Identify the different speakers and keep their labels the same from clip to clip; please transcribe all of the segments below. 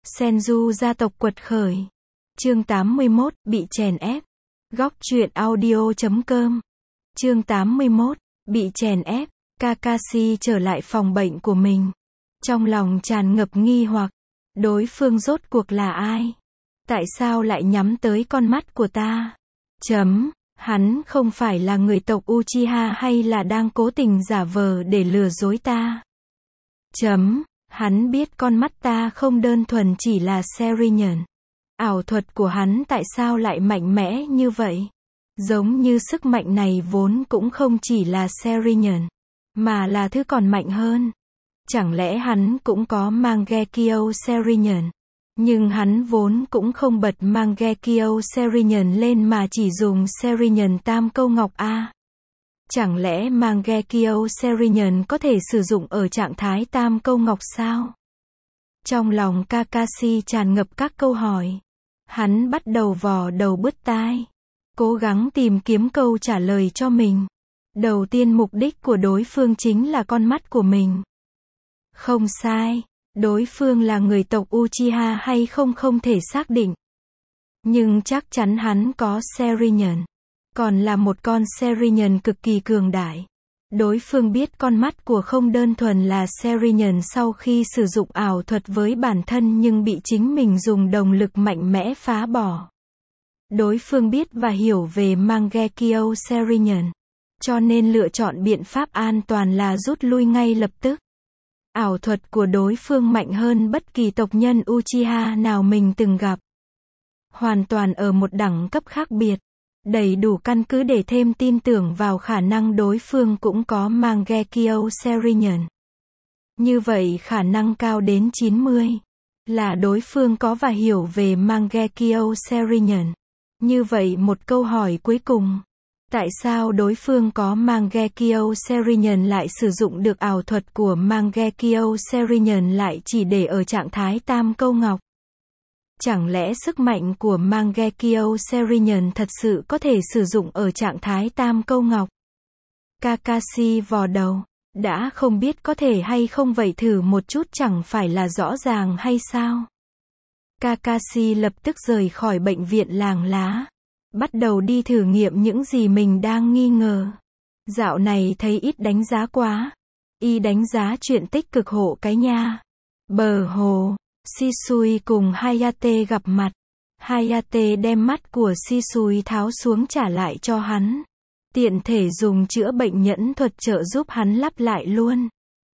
Speaker 1: Senju gia tộc quật khởi. Chương 81, bị chèn ép. Góc truyện audio.com. Chương 81, bị chèn ép. Kakashi trở lại phòng bệnh của mình. Trong lòng tràn ngập nghi hoặc. Đối phương rốt cuộc là ai? Tại sao lại nhắm tới con mắt của ta? Hắn không phải là người tộc Uchiha hay là đang cố tình giả vờ để lừa dối ta? Hắn biết con mắt ta không đơn thuần chỉ là Sharingan. Ảo thuật của hắn tại sao lại mạnh mẽ như vậy? Giống như sức mạnh này vốn cũng không chỉ là Sharingan, mà là thứ còn mạnh hơn. Chẳng lẽ hắn cũng có Mangekyo Sharingan? Nhưng hắn vốn cũng không bật Mangekyo Sharingan lên mà chỉ dùng Sharingan Tam Câu Ngọc a. Chẳng lẽ Mangekyo Sharingan có thể sử dụng ở trạng thái Tam Câu Ngọc sao? Trong lòng Kakashi tràn ngập các câu hỏi. Hắn bắt đầu vò đầu bứt tai, cố gắng tìm kiếm câu trả lời cho mình. Đầu tiên mục đích của đối phương chính là con mắt của mình. Không sai, đối phương là người tộc Uchiha hay không thể xác định. Nhưng chắc chắn hắn có Sharingan. Còn là một con Sharingan cực kỳ cường đại. Đối phương biết con mắt của không đơn thuần là Sharingan sau khi sử dụng ảo thuật với bản thân nhưng bị chính mình dùng động lực mạnh mẽ phá bỏ. Đối phương biết và hiểu về Mangekyo Sharingan, cho nên lựa chọn biện pháp an toàn là rút lui ngay lập tức. Ảo thuật của đối phương mạnh hơn bất kỳ tộc nhân Uchiha nào mình từng gặp. Hoàn toàn ở một đẳng cấp khác biệt. Đầy đủ căn cứ để thêm tin tưởng vào khả năng đối phương cũng có Mangekyo Sharingan. Như vậy khả năng cao đến 90 là đối phương có và hiểu về Mangekyo Sharingan. Như vậy một câu hỏi cuối cùng. Tại sao đối phương có Mangekyo Sharingan lại sử dụng được ảo thuật của Mangekyo Sharingan lại chỉ để ở trạng thái Tam Câu Ngọc? Chẳng lẽ sức mạnh của Mangekyo Sharingan thật sự có thể sử dụng ở trạng thái Tam Câu Ngọc? Kakashi vò đầu. Đã không biết có thể hay không vậy thử một chút chẳng phải là rõ ràng hay sao? Kakashi lập tức rời khỏi bệnh viện làng lá. Bắt đầu đi thử nghiệm những gì mình đang nghi ngờ. Dạo này thấy ít đánh giá quá. Y đánh giá chuyện tích cực hộ cái nha. Bờ hồ. Shisui cùng Hayate gặp mặt. Hayate đem mắt của Shisui tháo xuống trả lại cho hắn. Tiện thể dùng chữa bệnh nhẫn thuật trợ giúp hắn lắp lại luôn.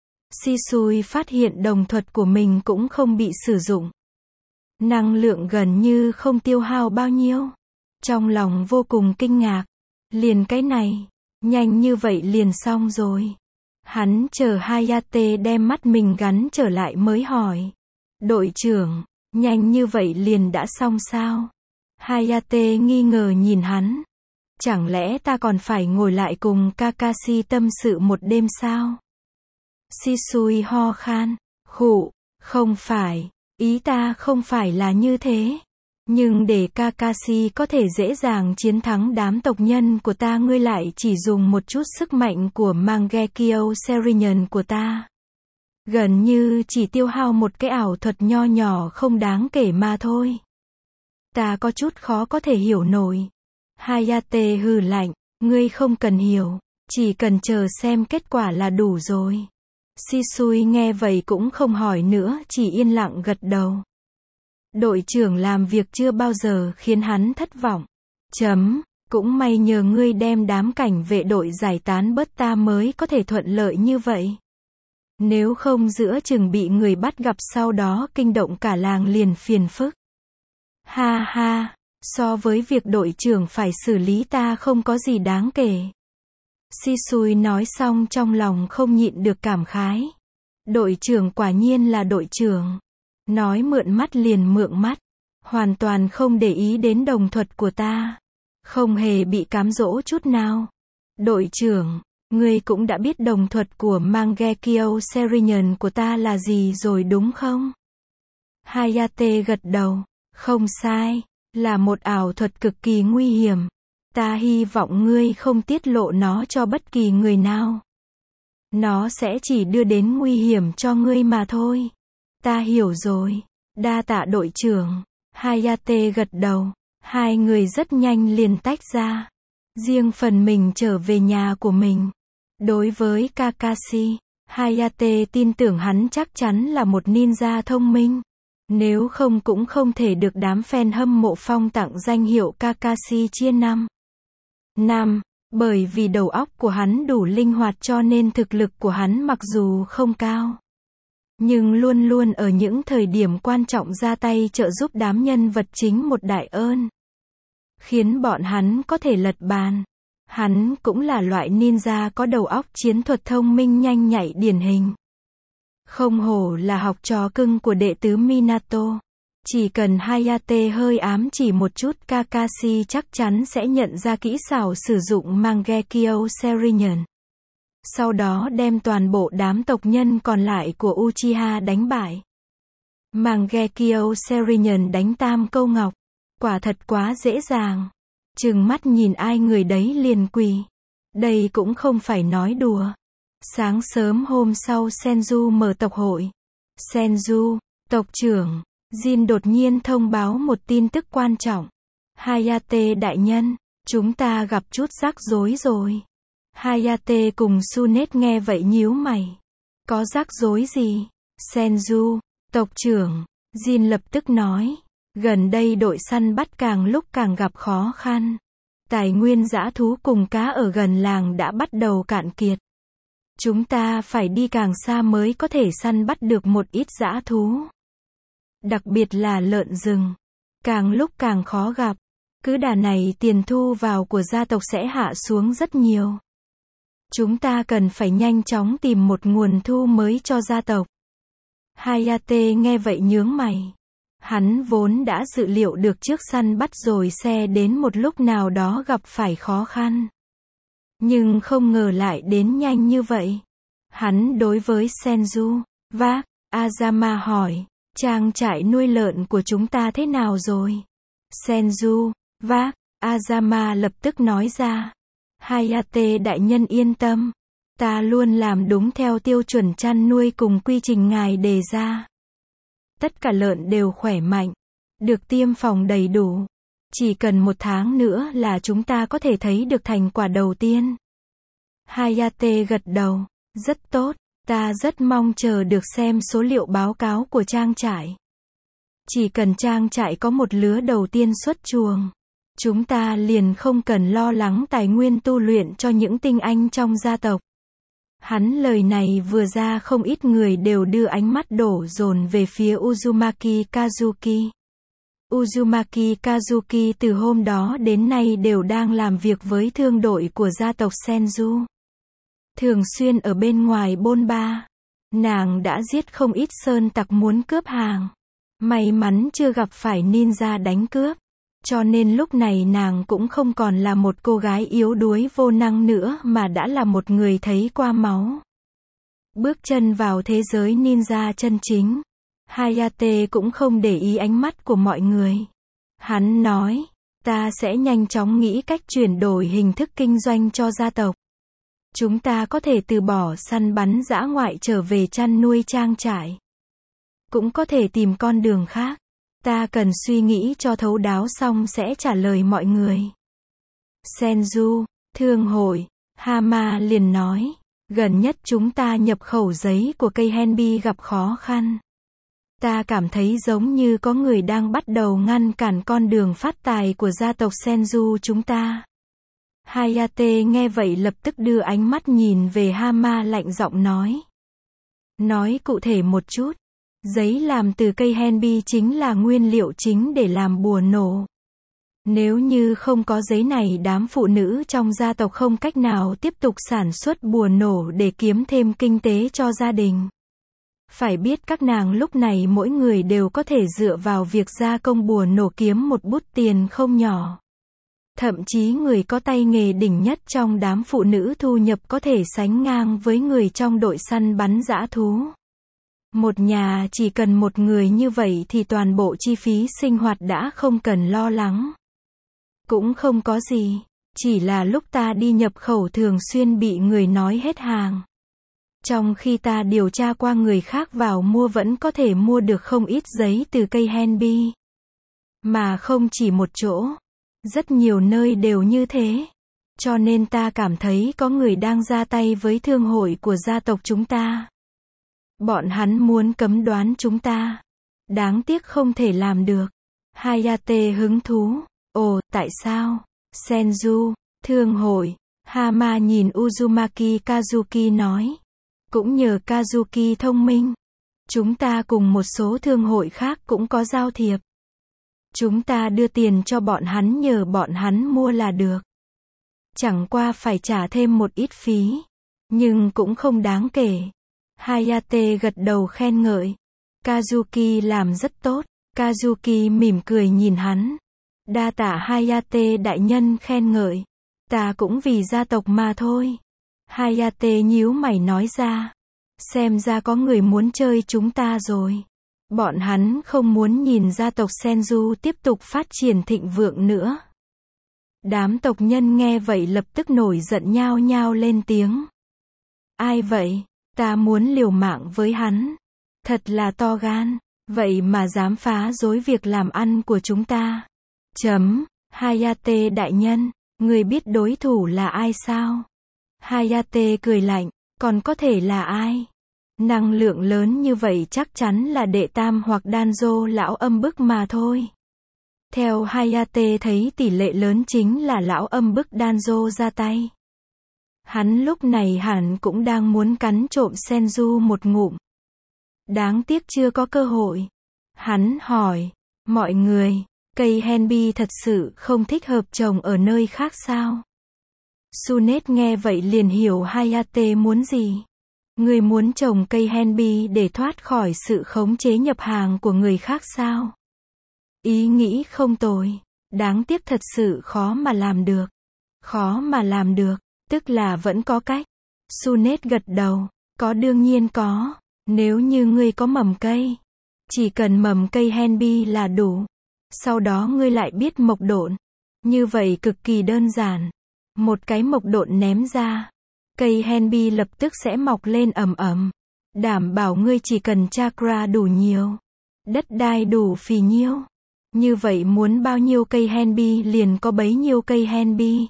Speaker 1: Shisui phát hiện đồng thuật của mình cũng không bị sử dụng. Năng lượng gần như không tiêu hao bao nhiêu. Trong lòng vô cùng kinh ngạc. Liền cái này, nhanh như vậy liền xong rồi. Hắn chờ Hayate đem mắt mình gắn trở lại mới hỏi. Đội trưởng, nhanh như vậy liền đã xong sao? Hayate nghi ngờ nhìn hắn. Chẳng lẽ ta còn phải ngồi lại cùng Kakashi tâm sự một đêm sao? Shisui ho khan, khụ, không phải, ý ta không phải là như thế. Nhưng để Kakashi có thể dễ dàng chiến thắng đám tộc nhân của ta ngươi lại chỉ dùng một chút sức mạnh của Mangekyo Sharingan của ta. Gần như chỉ tiêu hao một cái ảo thuật nho nhỏ không đáng kể mà thôi. Ta có chút khó có thể hiểu nổi. Hayate hừ lạnh, ngươi không cần hiểu, chỉ cần chờ xem kết quả là đủ rồi. Shisui nghe vậy cũng không hỏi nữa, chỉ yên lặng gật đầu. Đội trưởng làm việc chưa bao giờ khiến hắn thất vọng. Cũng may nhờ ngươi đem đám cảnh vệ đội giải tán bớt ta mới có thể thuận lợi như vậy. Nếu không giữa chừng bị người bắt gặp sau đó kinh động cả làng liền phiền phức. Ha ha, so với việc đội trưởng phải xử lý ta không có gì đáng kể. Shisui nói xong trong lòng không nhịn được cảm khái. Đội trưởng quả nhiên là đội trưởng. Nói mượn mắt liền mượn mắt. Hoàn toàn không để ý đến đồng thuật của ta. Không hề bị cám dỗ chút nào. Đội trưởng, ngươi cũng đã biết đồng thuật của Mangekyo Sharingan của ta là gì rồi đúng không? Hayate gật đầu. Không sai, là một ảo thuật cực kỳ nguy hiểm. Ta hy vọng ngươi không tiết lộ nó cho bất kỳ người nào. Nó sẽ chỉ đưa đến nguy hiểm cho ngươi mà thôi. Ta hiểu rồi. Đa tạ đội trưởng. Hayate gật đầu. Hai người rất nhanh liền tách ra. Riêng phần mình trở về nhà của mình. Đối với Kakashi, Hayate tin tưởng hắn chắc chắn là một ninja thông minh. Nếu không cũng không thể được đám fan hâm mộ phong tặng danh hiệu Kakashi chia 5. Bởi vì đầu óc của hắn đủ linh hoạt cho nên thực lực của hắn mặc dù không cao, nhưng luôn luôn ở những thời điểm quan trọng ra tay trợ giúp đám nhân vật chính một đại ơn, khiến bọn hắn có thể lật bàn. Hắn cũng là loại ninja có đầu óc chiến thuật thông minh nhanh nhạy điển hình. Không hổ là học trò cưng của đệ tứ Minato. Chỉ cần Hayate hơi ám chỉ một chút, Kakashi chắc chắn sẽ nhận ra kỹ xảo sử dụng Mangekyo Sharingan. Sau đó đem toàn bộ đám tộc nhân còn lại của Uchiha đánh bại. Mangekyo Sharingan đánh tam câu ngọc. Quả thật quá dễ dàng. Trừng mắt nhìn ai người đấy liền quỳ. Đây cũng không phải nói đùa. Sáng sớm hôm sau Senju mở tộc hội. Senju, tộc trưởng, Jin đột nhiên thông báo một tin tức quan trọng. Hayate đại nhân, chúng ta gặp chút rắc rối rồi. Hayate cùng Sunet nghe vậy nhíu mày. Có rắc rối gì? Senju, tộc trưởng, Jin lập tức nói. Gần đây đội săn bắt càng lúc càng gặp khó khăn. Tài nguyên dã thú cùng cá ở gần làng đã bắt đầu cạn kiệt. Chúng ta phải đi càng xa mới có thể săn bắt được một ít dã thú. Đặc biệt là lợn rừng. Càng lúc càng khó gặp. Cứ đà này tiền thu vào của gia tộc sẽ hạ xuống rất nhiều. Chúng ta cần phải nhanh chóng tìm một nguồn thu mới cho gia tộc. Hayate nghe vậy nhướng mày. Hắn vốn đã dự liệu được trước săn bắt rồi xe đến một lúc nào đó gặp phải khó khăn. Nhưng không ngờ lại đến nhanh như vậy. Hắn đối với Senju, vác, Azama hỏi, trang trại nuôi lợn của chúng ta thế nào rồi? Senju, vác, Azama lập tức nói ra. Hayate đại nhân yên tâm. Ta luôn làm đúng theo tiêu chuẩn chăn nuôi cùng quy trình ngài đề ra. Tất cả lợn đều khỏe mạnh, được tiêm phòng đầy đủ. Chỉ cần 1 tháng nữa là chúng ta có thể thấy được thành quả đầu tiên. Hayate gật đầu, rất tốt, ta rất mong chờ được xem số liệu báo cáo của trang trại. Chỉ cần trang trại có một lứa đầu tiên xuất chuồng, chúng ta liền không cần lo lắng tài nguyên tu luyện cho những tinh anh trong gia tộc. Hắn lời này vừa ra không ít người đều đưa ánh mắt đổ dồn về phía Uzumaki Kazuki. Uzumaki Kazuki từ hôm đó đến nay đều đang làm việc với thương đội của gia tộc Senju. Thường xuyên ở bên ngoài bôn ba. Nàng đã giết không ít sơn tặc muốn cướp hàng. May mắn chưa gặp phải ninja đánh cướp. Cho nên lúc này nàng cũng không còn là một cô gái yếu đuối vô năng nữa mà đã là một người thấy qua máu. Bước chân vào thế giới ninja chân chính. Hayate cũng không để ý ánh mắt của mọi người. Hắn nói, ta sẽ nhanh chóng nghĩ cách chuyển đổi hình thức kinh doanh cho gia tộc. Chúng ta có thể từ bỏ săn bắn dã ngoại trở về chăn nuôi trang trại. Cũng có thể tìm con đường khác. Ta cần suy nghĩ cho thấu đáo xong sẽ trả lời mọi người. Senju, thương hội, Hama liền nói, gần nhất chúng ta nhập khẩu giấy của cây Henbi gặp khó khăn. Ta cảm thấy giống như có người đang bắt đầu ngăn cản con đường phát tài của gia tộc Senju chúng ta. Hayate nghe vậy lập tức đưa ánh mắt nhìn về Hama lạnh giọng nói. Nói cụ thể một chút. Giấy làm từ cây Henbi chính là nguyên liệu chính để làm bùa nổ. Nếu như không có giấy này đám phụ nữ trong gia tộc không cách nào tiếp tục sản xuất bùa nổ để kiếm thêm kinh tế cho gia đình. Phải biết các nàng lúc này mỗi người đều có thể dựa vào việc gia công bùa nổ kiếm một bút tiền không nhỏ. Thậm chí người có tay nghề đỉnh nhất trong đám phụ nữ thu nhập có thể sánh ngang với người trong đội săn bắn dã thú. Một nhà chỉ cần một người như vậy thì toàn bộ chi phí sinh hoạt đã không cần lo lắng. Cũng không có gì, chỉ là lúc ta đi nhập khẩu thường xuyên bị người nói hết hàng. Trong khi ta điều tra qua người khác vào mua vẫn có thể mua được không ít giấy từ cây Henby. Mà không chỉ một chỗ. Rất nhiều nơi đều như thế. Cho nên ta cảm thấy có người đang ra tay với thương hội của gia tộc chúng ta. Bọn hắn muốn cấm đoán chúng ta. Đáng tiếc không thể làm được. Hayate hứng thú. Ồ, tại sao? Senju, thương hội. Hama nhìn Uzumaki Kazuki nói. Cũng nhờ Kazuki thông minh. Chúng ta cùng một số thương hội khác cũng có giao thiệp. Chúng ta đưa tiền cho bọn hắn nhờ bọn hắn mua là được. Chẳng qua phải trả thêm một ít phí. Nhưng cũng không đáng kể. Hayate gật đầu khen ngợi. Kazuki làm rất tốt. Kazuki mỉm cười nhìn hắn. Đa tạ Hayate đại nhân khen ngợi. Ta cũng vì gia tộc mà thôi. Hayate nhíu mày nói ra. Xem ra có người muốn chơi chúng ta rồi. Bọn hắn không muốn nhìn gia tộc Senju tiếp tục phát triển thịnh vượng nữa. Đám tộc nhân nghe vậy lập tức nổi giận nhao nhao lên tiếng. Ai vậy? Ta muốn liều mạng với hắn. Thật là to gan. Vậy mà dám phá rối việc làm ăn của chúng ta. Hayate đại nhân, người biết đối thủ là ai sao? Hayate cười lạnh, còn có thể là ai? Năng lượng lớn như vậy chắc chắn là đệ tam hoặc Danzo lão âm bức mà thôi. Theo Hayate thấy tỷ lệ lớn chính là lão âm bức Danzo ra tay. Hắn lúc này hẳn cũng đang muốn cắn trộm Senju một ngụm. Đáng tiếc chưa có cơ hội. Hắn hỏi, mọi người, cây Henby thật sự không thích hợp trồng ở nơi khác sao? Sunet nghe vậy liền hiểu Hayate muốn gì. Người muốn trồng cây Henby để thoát khỏi sự khống chế nhập hàng của người khác sao? Ý nghĩ không tồi. Đáng tiếc thật sự khó mà làm được. Khó mà làm được, tức là vẫn có cách. Sunet gật đầu, có đương nhiên có. Nếu như ngươi có mầm cây, chỉ cần mầm cây Henby là đủ. Sau đó ngươi lại biết mộc độn. Như vậy cực kỳ đơn giản. Một cái mộc độn ném ra. Cây Henby lập tức sẽ mọc lên ầm ầm. Đảm bảo ngươi chỉ cần chakra đủ nhiều. Đất đai đủ phì nhiêu. Như vậy muốn bao nhiêu cây Henby liền có bấy nhiêu cây Henby.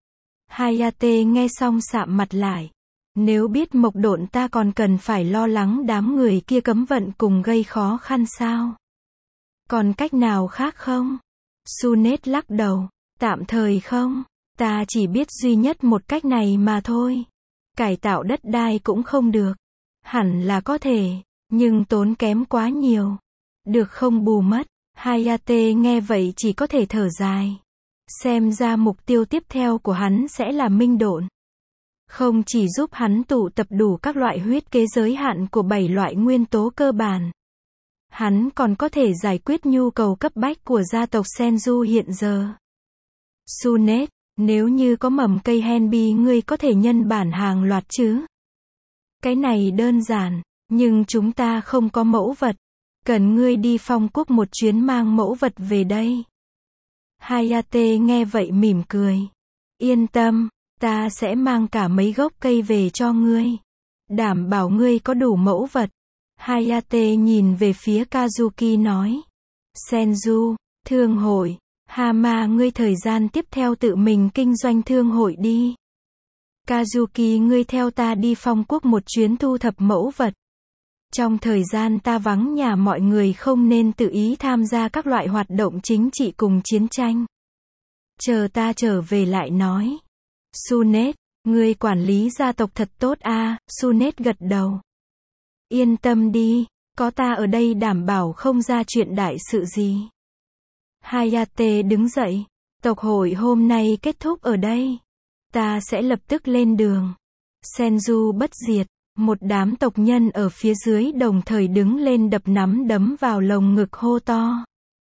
Speaker 1: Hayate nghe xong sạm mặt lại. Nếu biết mộc độn ta còn cần phải lo lắng đám người kia cấm vận cùng gây khó khăn sao? Còn cách nào khác không? Sunet lắc đầu. Tạm thời không. Ta chỉ biết duy nhất một cách này mà thôi. Cải tạo đất đai cũng không được. Hẳn là có thể, nhưng tốn kém quá nhiều. Được không bù mất. Hayate nghe vậy chỉ có thể thở dài. Xem ra mục tiêu tiếp theo của hắn sẽ là minh độn. Không chỉ giúp hắn tụ tập đủ các loại huyết kế giới hạn của 7 loại nguyên tố cơ bản. Hắn còn có thể giải quyết nhu cầu cấp bách của gia tộc Senju hiện giờ. Sunet, nếu như có mầm cây Henby ngươi có thể nhân bản hàng loạt chứ? Cái này đơn giản, nhưng chúng ta không có mẫu vật. Cần ngươi đi phong quốc một chuyến mang mẫu vật về đây. Hayate nghe vậy mỉm cười. Yên tâm, ta sẽ mang cả mấy gốc cây về cho ngươi. Đảm bảo ngươi có đủ mẫu vật. Hayate nhìn về phía Kazuki nói. Senju, thương hội. Hama ngươi thời gian tiếp theo tự mình kinh doanh thương hội đi. Kazuki ngươi theo ta đi phong quốc một chuyến thu thập mẫu vật. Trong thời gian ta vắng nhà mọi người không nên tự ý tham gia các loại hoạt động chính trị cùng chiến tranh. Chờ ta trở về lại nói. Sunet, ngươi quản lý gia tộc thật tốt a. Sunet gật đầu. Yên tâm đi, có ta ở đây đảm bảo không ra chuyện đại sự gì. Hayate đứng dậy. Tộc hội hôm nay kết thúc ở đây. Ta sẽ lập tức lên đường. Senju bất diệt. Một đám tộc nhân ở phía dưới đồng thời đứng lên đập nắm đấm vào lồng ngực hô to.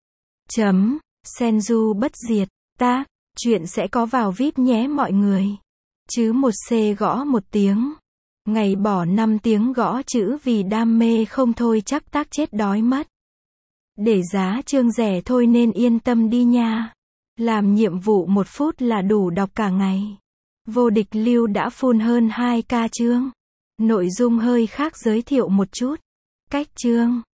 Speaker 1: Senju bất diệt. Tác. Chuyện sẽ có vào VIP nhé mọi người. Chứ một C gõ một tiếng. Ngày bỏ 5 tiếng gõ chữ vì đam mê không thôi chắc tác chết đói mất. Để giá chương rẻ thôi nên yên tâm đi nha. Làm nhiệm vụ 1 phút là đủ đọc cả ngày. Vô địch lưu đã full hơn 2k chương. Nội dung hơi khác, giới thiệu một chút. Cách chương